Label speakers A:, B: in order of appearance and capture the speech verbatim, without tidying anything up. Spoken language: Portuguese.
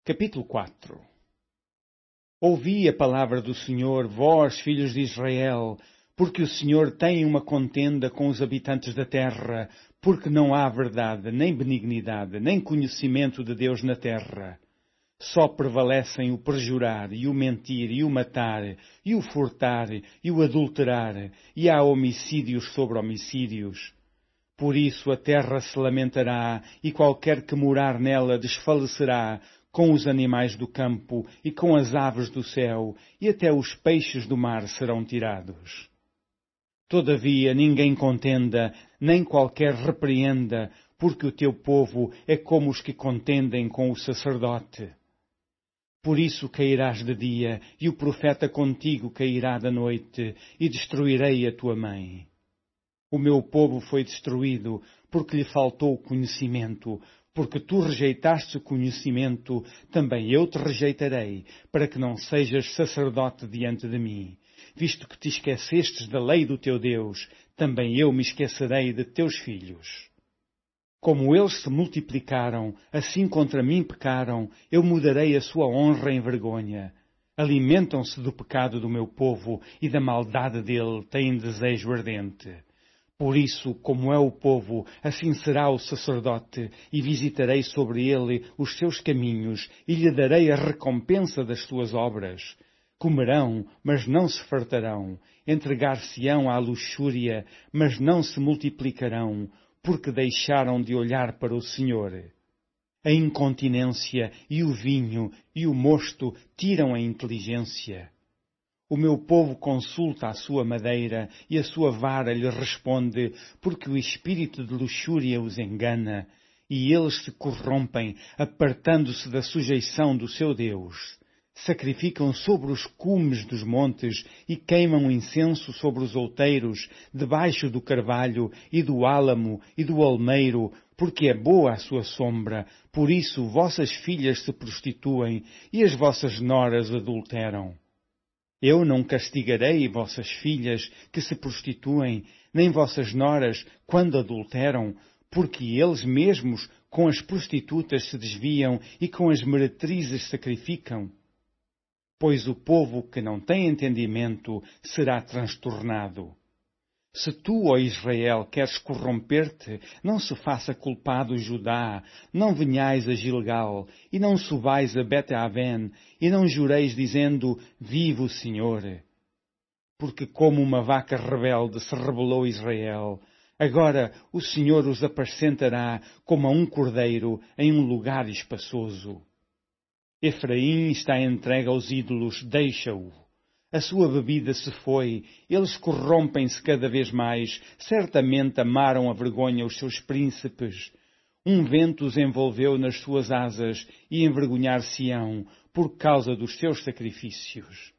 A: Capítulo quatro. Ouvi a palavra do Senhor, vós, filhos de Israel, porque o Senhor tem uma contenda com os habitantes da terra, porque não há verdade, nem benignidade, nem conhecimento de Deus na terra. Só prevalecem o perjurar, e o mentir, e o matar, e o furtar, e o adulterar, e há homicídios sobre homicídios. Por isso a terra se lamentará, e qualquer que morar nela desfalecerá, com os animais do campo e com as aves do céu, e até os peixes do mar serão tirados. Todavia ninguém contenda, nem qualquer repreenda, porque o teu povo é como os que contendem com o sacerdote. Por isso cairás de dia, e o profeta contigo cairá da noite, e destruirei a tua mãe. O meu povo foi destruído, porque lhe faltou conhecimento. Porque tu rejeitaste o conhecimento, também eu te rejeitarei, para que não sejas sacerdote diante de mim. Visto que te esquecestes da lei do teu Deus, também eu me esquecerei de teus filhos. Como eles se multiplicaram, assim contra mim pecaram, eu mudarei a sua honra em vergonha. Alimentam-se do pecado do meu povo, e da maldade dele têm desejo ardente. Por isso, como é o povo, assim será o sacerdote, e visitarei sobre ele os seus caminhos, e lhe darei a recompensa das suas obras. Comerão, mas não se fartarão, entregar-se-ão à luxúria, mas não se multiplicarão, porque deixaram de olhar para o Senhor. A incontinência e o vinho e o mosto tiram a inteligência. O meu povo consulta a sua madeira, e a sua vara lhe responde, porque o espírito de luxúria os engana, e eles se corrompem, apartando-se da sujeição do seu Deus. Sacrificam sobre os cumes dos montes, e queimam incenso sobre os outeiros, debaixo do carvalho, e do álamo, e do almeiro, porque é boa a sua sombra. Por isso vossas filhas se prostituem, e as vossas noras adulteram. Eu não castigarei vossas filhas que se prostituem, nem vossas noras quando adulteram, porque eles mesmos com as prostitutas se desviam e com as meretrizes sacrificam. Pois o povo que não tem entendimento será transtornado. Se tu, ó Israel, queres corromper-te, não se faça culpado Judá, não venhais a Gilgal, e não subais a Bet-Aven, e não jureis dizendo, vive o Senhor. Porque como uma vaca rebelde se rebelou Israel, agora o Senhor os apacentará como a um cordeiro em um lugar espaçoso. Efraim está entregue aos ídolos, deixa-o. A sua bebida se foi, eles corrompem-se cada vez mais, certamente amaram a vergonha os seus príncipes. Um vento os envolveu nas suas asas e envergonhar-se-ão por causa dos seus sacrifícios.